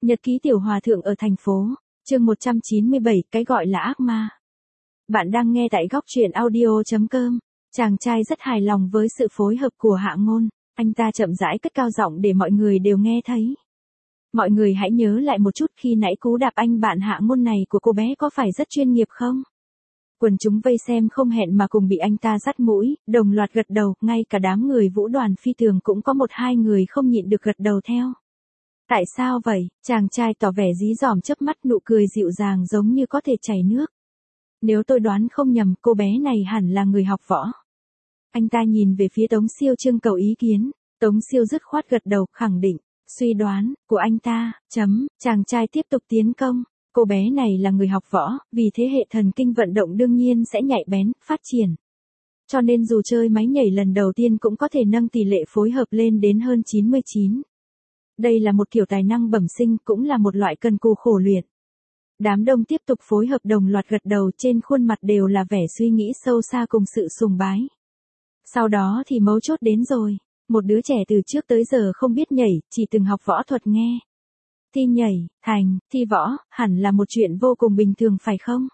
Nhật ký tiểu hòa thượng ở thành phố, chương 197, cái gọi là ác ma. Bạn đang nghe tại góc truyện audio.com. Chàng trai rất hài lòng với sự phối hợp của Hạ Ngôn, anh ta chậm rãi cất cao giọng để mọi người đều nghe thấy. Mọi người hãy nhớ lại một chút khi nãy cú đạp anh bạn Hạ Ngôn này của cô bé có phải rất chuyên nghiệp không? Quần chúng vây xem không hẹn mà cùng bị anh ta dắt mũi, đồng loạt gật đầu, ngay cả đám người vũ đoàn phi tường cũng có một hai người không nhịn được gật đầu theo. Tại sao vậy? Chàng trai tỏ vẻ dí dỏm chớp mắt, nụ cười dịu dàng giống như có thể chảy nước. Nếu tôi đoán không nhầm, cô bé này hẳn là người học võ. Anh ta nhìn về phía Tống Siêu trưng cầu ý kiến. Tống Siêu dứt khoát gật đầu, khẳng định suy đoán của anh ta. Chàng trai tiếp tục tiến công. Cô bé này là người học võ, vì thế hệ thần kinh vận động đương nhiên sẽ nhạy bén, phát triển. Cho nên dù chơi máy nhảy lần đầu tiên cũng có thể nâng tỷ lệ phối hợp lên đến hơn 99. Đây là một kiểu tài năng bẩm sinh, cũng là một loại cần cù khổ luyện. Đám đông tiếp tục phối hợp đồng loạt gật đầu, trên khuôn mặt đều là vẻ suy nghĩ sâu xa cùng sự sùng bái. Sau đó thì mấu chốt đến rồi. Một đứa trẻ từ trước tới giờ không biết nhảy, chỉ từng học võ thuật nghe. Thi nhảy, thi võ, hẳn là một chuyện vô cùng bình thường phải không?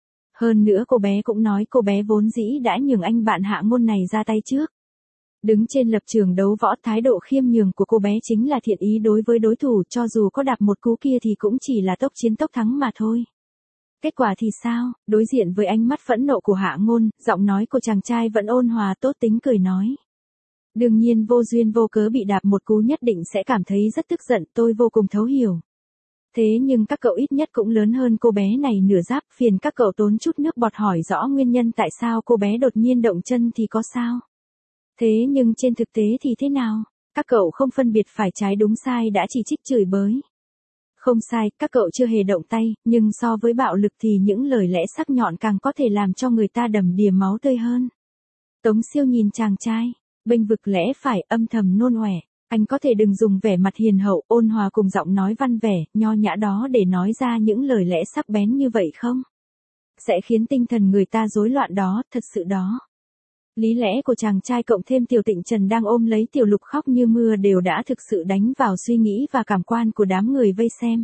Hơn nữa cô bé cũng nói cô bé vốn dĩ đã nhường anh bạn Hạ Ngôn này ra tay trước. Đứng trên lập trường đấu võ, thái độ khiêm nhường của cô bé chính là thiện ý đối với đối thủ, cho dù có đạp một cú kia thì cũng chỉ là tốc chiến tốc thắng mà thôi. Kết quả thì sao? Đối diện với ánh mắt phẫn nộ của Hạ Ngôn, giọng nói của chàng trai vẫn ôn hòa tốt tính cười nói. Đương nhiên vô duyên vô cớ bị đạp một cú nhất định sẽ cảm thấy rất tức giận, tôi vô cùng thấu hiểu. Thế nhưng các cậu ít nhất cũng lớn hơn cô bé này nửa giáp, phiền các cậu tốn chút nước bọt hỏi rõ nguyên nhân tại sao cô bé đột nhiên động chân thì có sao? Thế nhưng trên thực tế thì thế nào? Các cậu không phân biệt phải trái đúng sai đã chỉ trích chửi bới. Không sai, các cậu chưa hề động tay, nhưng so với bạo lực thì những lời lẽ sắc nhọn càng có thể làm cho người ta đầm đìa máu tươi hơn. Tống Siêu nhìn chàng trai, bênh vực lẽ phải, âm thầm nôn ọe. Anh có thể đừng dùng vẻ mặt hiền hậu, ôn hòa cùng giọng nói văn vẻ, nho nhã đó để nói ra những lời lẽ sắc bén như vậy không? Sẽ khiến tinh thần người ta rối loạn đó, thật sự đó. Lý lẽ của chàng trai cộng thêm Tiểu Tịnh Trần đang ôm lấy Tiểu Lục khóc như mưa đều đã thực sự đánh vào suy nghĩ và cảm quan của đám người vây xem.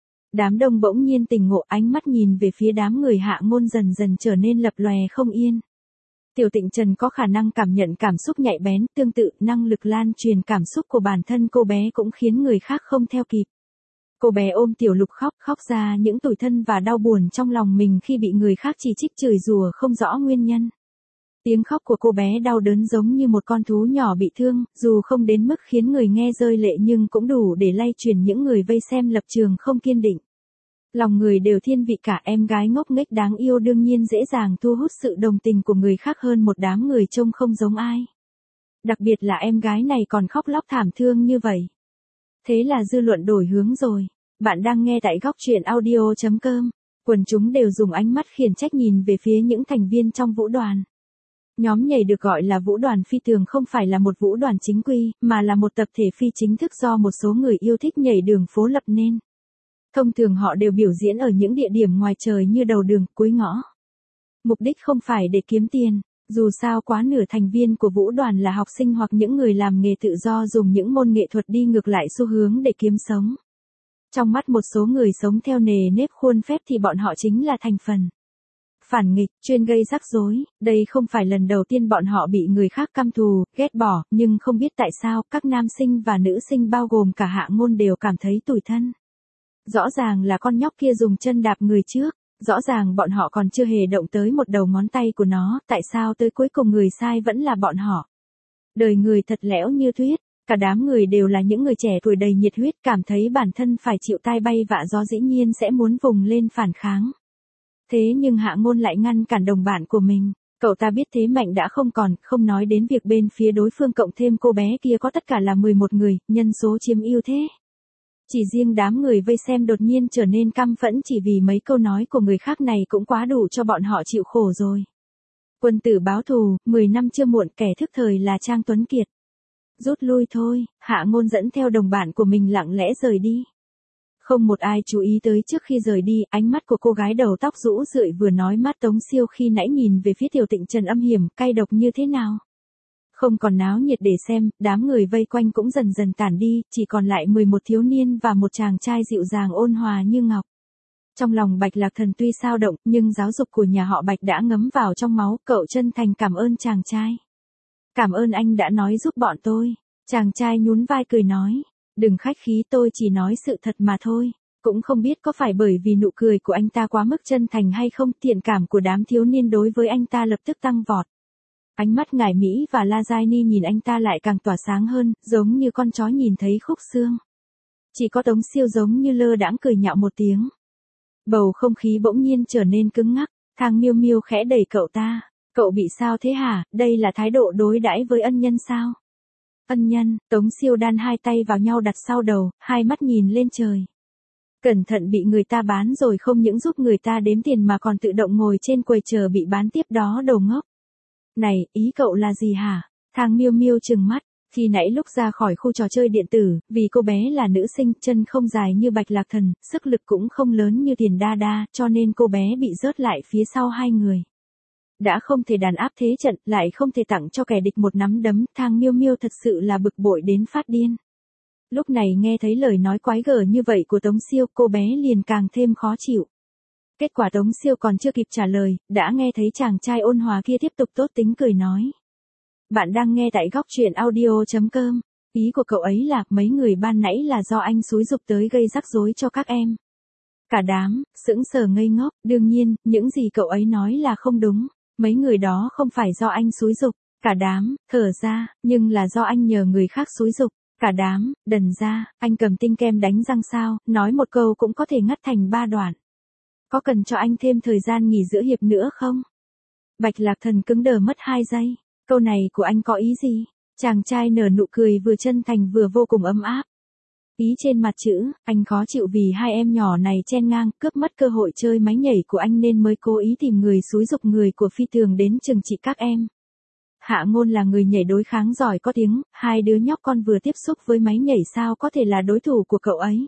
Đám đông bỗng nhiên tỉnh ngộ, ánh mắt nhìn về phía đám người Hạ Ngôn dần dần trở nên lập lòe không yên. Tiểu Tịnh Trần có khả năng cảm nhận cảm xúc nhạy bén, tương tự năng lực lan truyền cảm xúc của bản thân cô bé cũng khiến người khác không theo kịp. Cô bé ôm Tiểu Lục khóc ra những tủi thân và đau buồn trong lòng mình khi bị người khác chỉ trích chửi rủa không rõ nguyên nhân. Tiếng khóc của cô bé đau đớn giống như một con thú nhỏ bị thương, dù không đến mức khiến người nghe rơi lệ nhưng cũng đủ để lay chuyển những người vây xem lập trường không kiên định. Lòng người đều thiên vị cả, em gái ngốc nghếch đáng yêu đương nhiên dễ dàng thu hút sự đồng tình của người khác hơn một đám người trông không giống ai. Đặc biệt là em gái này còn khóc lóc thảm thương như vậy. Thế là dư luận đổi hướng rồi. Bạn đang nghe tại góc truyện audio.com. Quần chúng đều dùng ánh mắt khiển trách nhìn về phía những thành viên trong vũ đoàn. Nhóm nhảy được gọi là vũ đoàn phi tường không phải là một vũ đoàn chính quy, mà là một tập thể phi chính thức do một số người yêu thích nhảy đường phố lập nên. Thông thường họ đều biểu diễn ở những địa điểm ngoài trời như đầu đường, cuối ngõ. Mục đích không phải để kiếm tiền, dù sao quá nửa thành viên của vũ đoàn là học sinh hoặc những người làm nghề tự do dùng những môn nghệ thuật đi ngược lại xu hướng để kiếm sống. Trong mắt một số người sống theo nề nếp khuôn phép thì bọn họ chính là thành phần phản nghịch, chuyên gây rắc rối. Đây không phải lần đầu tiên bọn họ bị người khác căm thù, ghét bỏ, nhưng không biết tại sao các nam sinh và nữ sinh bao gồm cả Hạ Ngôn đều cảm thấy tủi thân. Rõ ràng là con nhóc kia dùng chân đạp người trước, rõ ràng bọn họ còn chưa hề động tới một đầu ngón tay của nó, tại sao tới cuối cùng người sai vẫn là bọn họ. Đời người thật lẽo như tuyết, cả đám người đều là những người trẻ tuổi đầy nhiệt huyết, cảm thấy bản thân phải chịu tai bay vạ gió dĩ nhiên sẽ muốn vùng lên phản kháng. Thế nhưng Hạ Ngôn lại ngăn cản đồng bạn của mình, cậu ta biết thế mạnh đã không còn, không nói đến việc bên phía đối phương cộng thêm cô bé kia có tất cả là 11 người, nhân số chiếm ưu thế. Chỉ riêng đám người vây xem đột nhiên trở nên căm phẫn chỉ vì mấy câu nói của người khác này cũng quá đủ cho bọn họ chịu khổ rồi. Quân tử báo thù, 10 năm chưa muộn, kẻ thức thời là Trang Tuấn Kiệt. Rút lui thôi, Hạ Ngôn dẫn theo đồng bạn của mình lặng lẽ rời đi. Không một ai chú ý tới trước khi rời đi, ánh mắt của cô gái đầu tóc rũ rượi vừa nói mắt Tống Siêu khi nãy nhìn về phía Tiểu Tịnh Trần âm hiểm, cay độc như thế nào. Không còn náo nhiệt để xem, đám người vây quanh cũng dần dần tản đi, chỉ còn lại 11 thiếu niên và một chàng trai dịu dàng ôn hòa như ngọc. Trong lòng Bạch Lạc Thần tuy sao động, nhưng giáo dục của nhà họ Bạch đã ngấm vào trong máu, cậu chân thành cảm ơn chàng trai. Cảm ơn anh đã nói giúp bọn tôi. Chàng trai nhún vai cười nói, đừng khách khí, tôi chỉ nói sự thật mà thôi. Cũng không biết có phải bởi vì nụ cười của anh ta quá mức chân thành hay không, thiện cảm của đám thiếu niên đối với anh ta lập tức tăng vọt. Ánh mắt Ngải Mỹ và La Giai Ni nhìn anh ta lại càng tỏa sáng hơn, giống như con chó nhìn thấy khúc xương. Chỉ có Tống Siêu giống như lơ đãng cười nhạo một tiếng. Bầu không khí bỗng nhiên trở nên cứng ngắc, Thang Miêu Miêu khẽ đẩy cậu ta. Cậu bị sao thế hả, đây là thái độ đối đãi với ân nhân sao? Ân nhân, Tống Siêu đan hai tay vào nhau đặt sau đầu, hai mắt nhìn lên trời. Cẩn thận bị người ta bán rồi, không những giúp người ta đếm tiền mà còn tự động ngồi trên quầy chờ bị bán tiếp đó, đồ ngốc. Này, ý cậu là gì hả? Thang Miêu Miêu trừng mắt. Khi nãy lúc ra khỏi khu trò chơi điện tử, vì cô bé là nữ sinh, chân không dài như Bạch Lạc Thần, sức lực cũng không lớn như Tiền Đa Đa, cho nên cô bé bị rớt lại phía sau hai người. Đã không thể đàn áp thế trận, lại không thể tặng cho kẻ địch một nắm đấm, Thang Miêu Miêu thật sự là bực bội đến phát điên. Lúc này nghe thấy lời nói quái gở như vậy của Tống Siêu, cô bé liền càng thêm khó chịu. Kết quả Tống Siêu còn chưa kịp trả lời, đã nghe thấy chàng trai ôn hòa kia tiếp tục tốt tính cười nói. Bạn đang nghe tại góc truyện audio.com. Ý của cậu ấy là mấy người ban nãy là do anh xúi giục tới gây rắc rối cho các em. Cả đám, sững sờ ngây ngốc, đương nhiên, những gì cậu ấy nói là không đúng. Mấy người đó không phải do anh xúi giục. Cả đám, thở ra, nhưng là do anh nhờ người khác xúi giục. Cả đám, đần ra, anh cầm tinh kem đánh răng sao, nói một câu cũng có thể ngắt thành 3 đoạn. Có cần cho anh thêm thời gian nghỉ giữa hiệp nữa không? Bạch Lạc Thần cứng đờ mất 2 giây. Câu này của anh có ý gì? Chàng trai nở nụ cười vừa chân thành vừa vô cùng ấm áp. Ý trên mặt chữ, anh khó chịu vì hai em nhỏ này chen ngang, cướp mất cơ hội chơi máy nhảy của anh nên mới cố ý tìm người xúi giục người của Phi Tường đến trừng trị các em. Hạ Ngôn là người nhảy đối kháng giỏi có tiếng, hai đứa nhóc con vừa tiếp xúc với máy nhảy sao có thể là đối thủ của cậu ấy.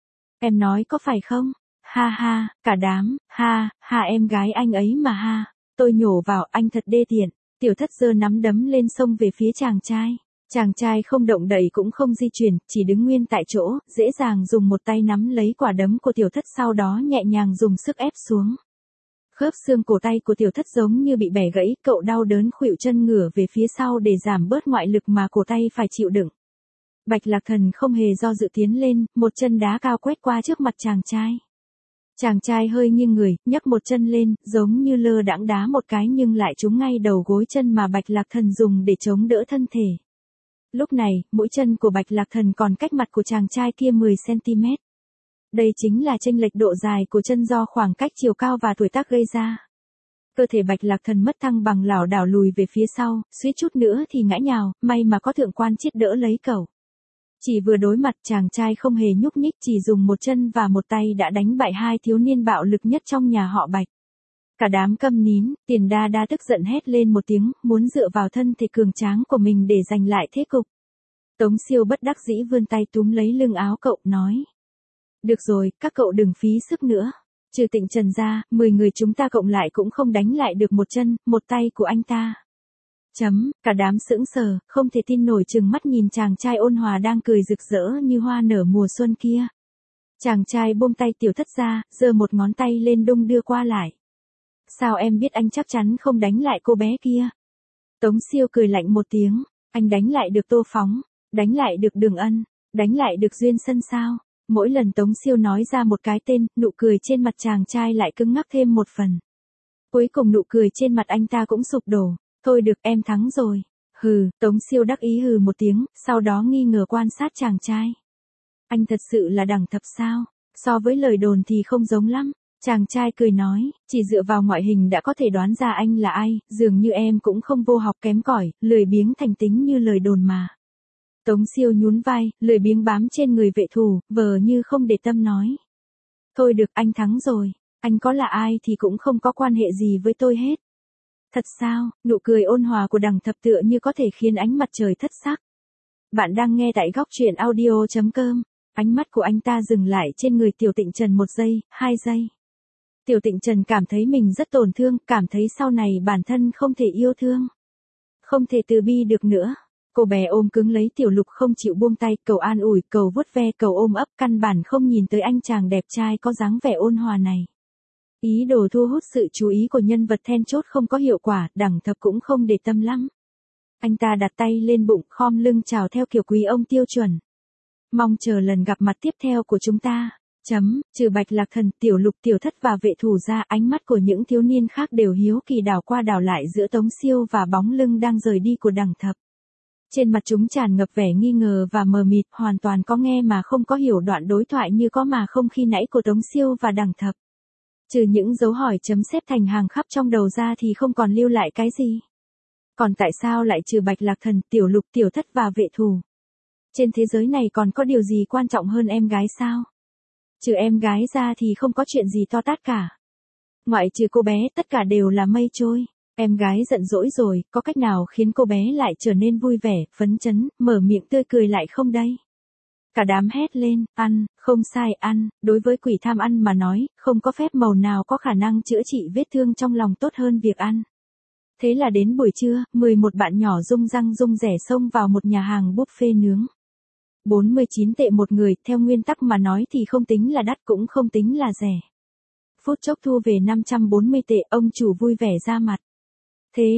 Em nói có phải không? Ha ha, cả đám, ha, ha em gái anh ấy mà ha. Tôi nhổ vào, anh thật đê tiện. Tiểu Thất giơ nắm đấm lên xông về phía chàng trai. Chàng trai không động đậy cũng không di chuyển, chỉ đứng nguyên tại chỗ, dễ dàng dùng một tay nắm lấy quả đấm của Tiểu Thất, sau đó nhẹ nhàng dùng sức ép xuống. Khớp xương cổ tay của Tiểu Thất giống như bị bẻ gãy, cậu đau đớn khuỵu chân ngửa về phía sau để giảm bớt ngoại lực mà cổ tay phải chịu đựng. Bạch Lạc Thần không hề do dự tiến lên, một chân đá cao quét qua trước mặt chàng trai. Chàng trai hơi nghiêng người, nhấc một chân lên, giống như lơ đãng đá một cái nhưng lại trúng ngay đầu gối chân mà Bạch Lạc Thần dùng để chống đỡ thân thể. Lúc này, mũi chân của Bạch Lạc Thần còn cách mặt của chàng trai kia 10cm. Đây chính là chênh lệch độ dài của chân do khoảng cách chiều cao và tuổi tác gây ra. Cơ thể Bạch Lạc Thần mất thăng bằng lảo đảo lùi về phía sau, suýt chút nữa thì ngã nhào, may mà có thượng quan Chiết đỡ lấy cậu. Chỉ vừa đối mặt chàng trai không hề nhúc nhích, chỉ dùng một chân và một tay đã đánh bại hai thiếu niên bạo lực nhất trong nhà họ Bạch. Cả đám câm nín, Tiền Đa Đa tức giận hét lên một tiếng, muốn dựa vào thân thể cường tráng của mình để giành lại thế cục. Tống Siêu bất đắc dĩ vươn tay túm lấy lưng áo cậu, nói. Được rồi, các cậu đừng phí sức nữa. Trừ Tịnh Trần ra, 10 người chúng ta cộng lại cũng không đánh lại được một chân, một tay của anh ta. Cả đám sững sờ, không thể tin nổi trừng mắt nhìn chàng trai ôn hòa đang cười rực rỡ như hoa nở mùa xuân kia. Chàng trai buông tay Tiểu Thất ra, giơ một ngón tay lên đung đưa qua lại. Sao em biết anh chắc chắn không đánh lại cô bé kia? Tống Siêu cười lạnh một tiếng, anh đánh lại được Tô Phóng, đánh lại được Đường Ân, đánh lại được Duyên Sân sao? Mỗi lần Tống Siêu nói ra một cái tên, nụ cười trên mặt chàng trai lại cứng ngắc thêm một phần. Cuối cùng nụ cười trên mặt anh ta cũng sụp đổ. Thôi được, em thắng rồi. Hừ, Tống Siêu đắc ý hừ một tiếng, sau đó nghi ngờ quan sát chàng trai. Anh thật sự là đẳng thập sao? So với lời đồn thì không giống lắm. Chàng trai cười nói, chỉ dựa vào ngoại hình đã có thể đoán ra anh là ai, dường như em cũng không vô học kém cỏi, lười biếng thành tính như lời đồn mà. Tống Siêu nhún vai, lười biếng bám trên người vệ thủ, vờ như không để tâm nói. Thôi được, anh thắng rồi. Anh có là ai thì cũng không có quan hệ gì với tôi hết. Thật sao? Nụ cười ôn hòa của đằng thập tựa như có thể khiến ánh mặt trời thất sắc. Bạn đang nghe tại góc truyện audio.com. Ánh mắt của anh ta dừng lại trên người Tiểu Tịnh Trần 1 giây, 2 giây. Tiểu Tịnh Trần cảm thấy mình rất tổn thương, cảm thấy sau này bản thân không thể yêu thương. Không thể từ bi được nữa. Cô bé ôm cứng lấy Tiểu Lục không chịu buông tay, cầu an ủi, cầu vuốt ve, cầu ôm ấp, căn bản không nhìn tới anh chàng đẹp trai có dáng vẻ ôn hòa này. Ý đồ thu hút sự chú ý của nhân vật then chốt không có hiệu quả, Đẳng Thập cũng không để tâm lắm. Anh ta đặt tay lên bụng, khom lưng chào theo kiểu quý ông tiêu chuẩn. Mong chờ lần gặp mặt tiếp theo của chúng ta. Trừ Bạch Lạc Thần, Tiểu Lục, Tiểu Thất và vệ thủ ra, ánh mắt của những thiếu niên khác đều hiếu kỳ đảo qua đảo lại giữa Tống Siêu và bóng lưng đang rời đi của Đẳng Thập. Trên mặt chúng tràn ngập vẻ nghi ngờ và mờ mịt, hoàn toàn có nghe mà không có hiểu đoạn đối thoại như có mà không khi nãy của Tống Siêu và Đẳng Thập. Trừ những dấu hỏi chấm xếp thành hàng khắp trong đầu ra thì không còn lưu lại cái gì. Còn tại sao lại trừ Bạch Lạc Thần, Tiểu Lục, Tiểu Thất và vệ thủ? Trên thế giới này còn có điều gì quan trọng hơn em gái sao? Trừ em gái ra thì không có chuyện gì to tát cả. Ngoại trừ cô bé, tất cả đều là mây trôi. Em gái giận dỗi rồi, có cách nào khiến cô bé lại trở nên vui vẻ, phấn chấn, mở miệng tươi cười lại không đây? Cả đám hét lên, ăn, không sai, ăn. Đối với quỷ tham ăn mà nói, không có phép màu nào có khả năng chữa trị vết thương trong lòng tốt hơn việc ăn. Thế là đến buổi trưa, 11 bạn nhỏ rung răng rung rẻ xông vào một nhà hàng buffet nướng. 49 tệ một người, theo nguyên tắc mà nói thì không tính là đắt cũng không tính là rẻ. Phút chốc thu về 540 tệ, ông chủ vui vẻ ra mặt. Thế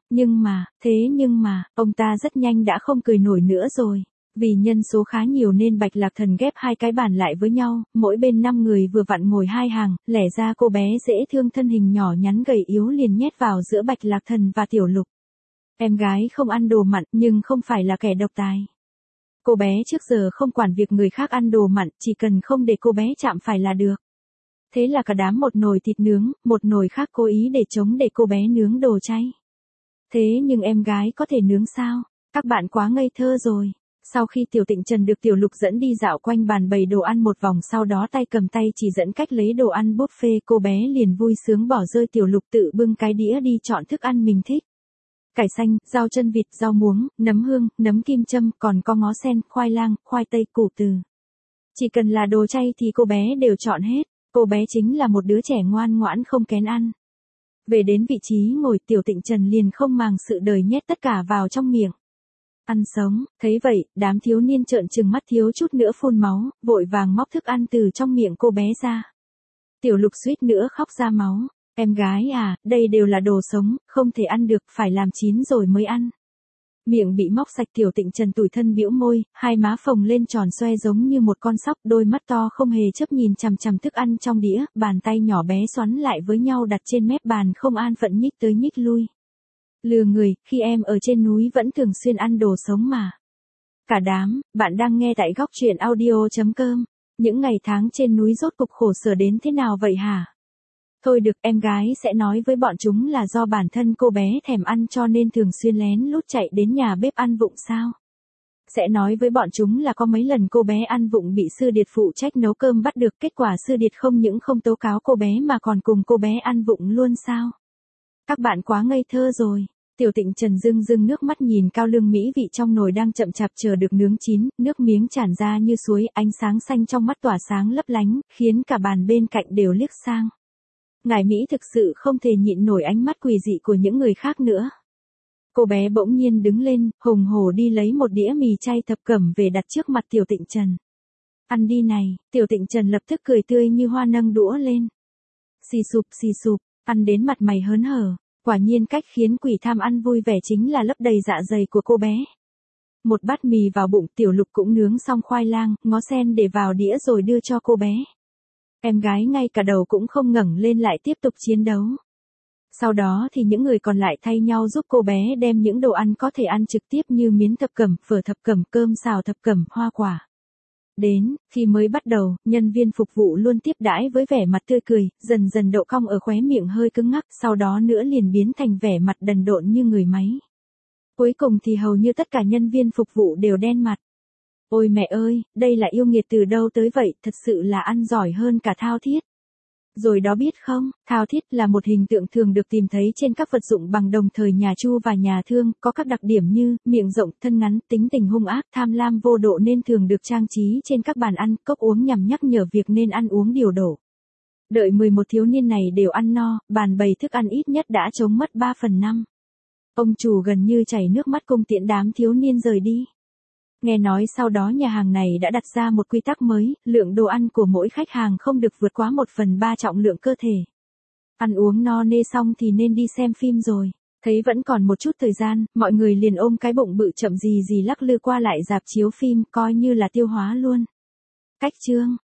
nhưng mà, ông ta rất nhanh đã không cười nổi nữa rồi. Vì nhân số khá nhiều nên Bạch Lạc Thần ghép hai cái bàn lại với nhau, mỗi bên 5 người vừa vặn ngồi hai hàng, lẻ ra cô bé dễ thương thân hình nhỏ nhắn gầy yếu liền nhét vào giữa Bạch Lạc Thần và Tiểu Lục. Em gái không ăn đồ mặn nhưng không phải là kẻ độc tài. Cô bé trước giờ không quản việc người khác ăn đồ mặn, chỉ cần không để cô bé chạm phải là được. Thế là cả đám một nồi thịt nướng, một nồi khác cố ý để chống để cô bé nướng đồ chay. Thế nhưng em gái có thể nướng sao? Các bạn quá ngây thơ rồi. Sau khi Tiểu Tịnh Trần được Tiểu Lục dẫn đi dạo quanh bàn bày đồ ăn một vòng, sau đó tay cầm tay chỉ dẫn cách lấy đồ ăn buffet, cô bé liền vui sướng bỏ rơi Tiểu Lục tự bưng cái đĩa đi chọn thức ăn mình thích. Cải xanh, rau chân vịt, rau muống, nấm hương, nấm kim châm, còn có ngó sen, khoai lang, khoai tây, củ từ. Chỉ cần là đồ chay thì cô bé đều chọn hết. Cô bé chính là một đứa trẻ ngoan ngoãn không kén ăn. Về đến vị trí ngồi, Tiểu Tịnh Trần liền không màng sự đời nhét tất cả vào trong miệng. Ăn sống, thấy vậy, đám thiếu niên trợn trừng mắt thiếu chút nữa phun máu, vội vàng móc thức ăn từ trong miệng cô bé ra. Tiểu Lục suýt nữa khóc ra máu. Em gái à, đây đều là đồ sống, không thể ăn được, phải làm chín rồi mới ăn. Miệng bị móc sạch, Tiểu Tịnh Trần tủi thân bĩu môi, hai má phồng lên tròn xoe giống như một con sóc, đôi mắt to không hề chớp nhìn chằm chằm thức ăn trong đĩa, bàn tay nhỏ bé xoắn lại với nhau đặt trên mép bàn không an phận nhích tới nhích lui. Lừa người, khi em ở trên núi vẫn thường xuyên ăn đồ sống mà. Cả đám, bạn đang nghe tại góc truyện audio.com. Những ngày tháng trên núi rốt cục khổ sở đến thế nào vậy hả? Thôi được, em gái sẽ nói với bọn chúng là do bản thân cô bé thèm ăn cho nên thường xuyên lén lút chạy đến nhà bếp ăn vụng sao? Sẽ nói với bọn chúng là có mấy lần cô bé ăn vụng bị sư điệt phụ trách nấu cơm bắt được, kết quả sư điệt không những không tố cáo cô bé mà còn cùng cô bé ăn vụng luôn sao? Các bạn quá ngây thơ rồi. Tiểu Tịnh Trần rưng rưng nước mắt nhìn cao lương mỹ vị trong nồi đang chậm chạp chờ được nướng chín, nước miếng tràn ra như suối, ánh sáng xanh trong mắt tỏa sáng lấp lánh, khiến cả bàn bên cạnh đều liếc sang. Ngải Mỹ thực sự không thể nhịn nổi ánh mắt quỷ dị của những người khác nữa. Cô bé bỗng nhiên đứng lên, hùng hổ đi lấy một đĩa mì chay thập cẩm về đặt trước mặt Tiểu Tịnh Trần. Ăn đi này, Tiểu Tịnh Trần lập tức cười tươi như hoa nâng đũa lên. Xì sụp, ăn đến mặt mày hớn hở. Quả nhiên cách khiến quỷ tham ăn vui vẻ chính là lấp đầy dạ dày của cô bé. Một bát mì vào bụng, Tiểu Lục cũng nướng xong khoai lang, ngó sen để vào đĩa rồi đưa cho cô bé. Em gái ngay cả đầu cũng không ngẩng lên lại tiếp tục chiến đấu. Sau đó thì những người còn lại thay nhau giúp cô bé đem những đồ ăn có thể ăn trực tiếp như miến thập cẩm, phở thập cẩm, cơm xào thập cẩm, hoa quả. Đến, khi mới bắt đầu, nhân viên phục vụ luôn tiếp đãi với vẻ mặt tươi cười, dần dần độ cong ở khóe miệng hơi cứng ngắc, sau đó nữa liền biến thành vẻ mặt đần độn như người máy. Cuối cùng thì hầu như tất cả nhân viên phục vụ đều đen mặt. Ôi mẹ ơi, đây là yêu nghiệt từ đâu tới vậy, thật sự là ăn giỏi hơn cả Thao Thiết. Rồi đó biết không, Thao Thiết là một hình tượng thường được tìm thấy trên các vật dụng bằng đồng thời nhà Chu và nhà Thương, có các đặc điểm như miệng rộng, thân ngắn, tính tình hung ác, tham lam vô độ nên thường được trang trí trên các bàn ăn, cốc uống nhằm nhắc nhở việc nên ăn uống điều độ. Đợi 11 thiếu niên này đều ăn no, bàn bày thức ăn ít nhất đã trống mất 3/5. Ông chủ gần như chảy nước mắt cung tiễn đám thiếu niên rời đi. Nghe nói sau đó nhà hàng này đã đặt ra một quy tắc mới, lượng đồ ăn của mỗi khách hàng không được vượt quá 1/3 trọng lượng cơ thể. Ăn uống no nê xong thì nên đi xem phim rồi. Thấy vẫn còn một chút thời gian, mọi người liền ôm cái bụng bự chậm gì gì lắc lư qua lại rạp chiếu phim, coi như là tiêu hóa luôn. Cách chương